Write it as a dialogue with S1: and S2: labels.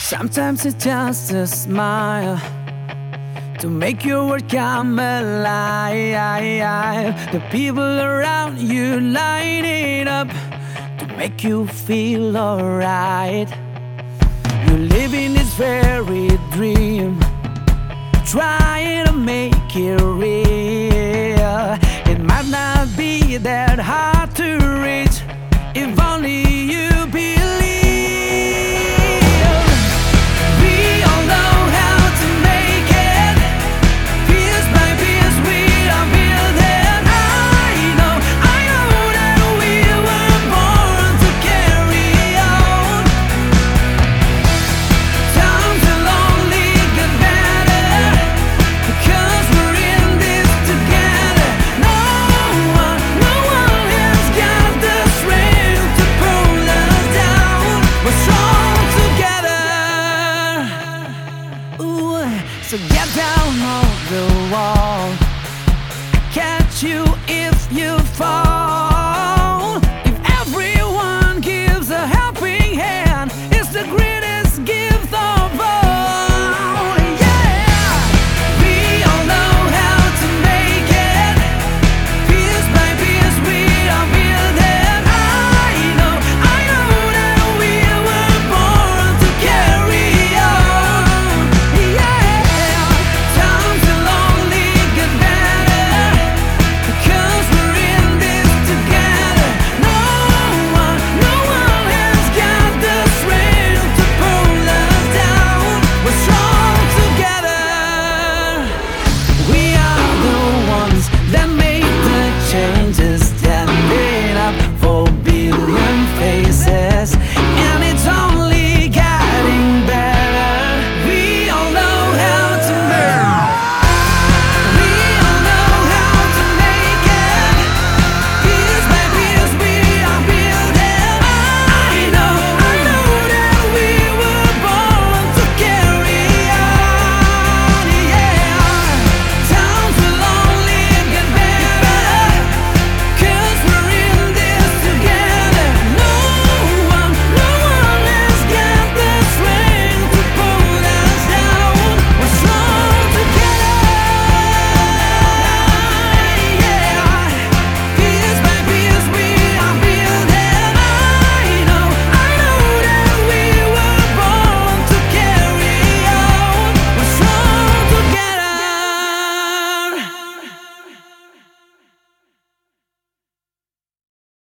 S1: Sometimes it's just a smile to make your world come alive. The people around you line it up to make you feel alright. You live in this very dream, trying to make it real. It might not be that hard to reach,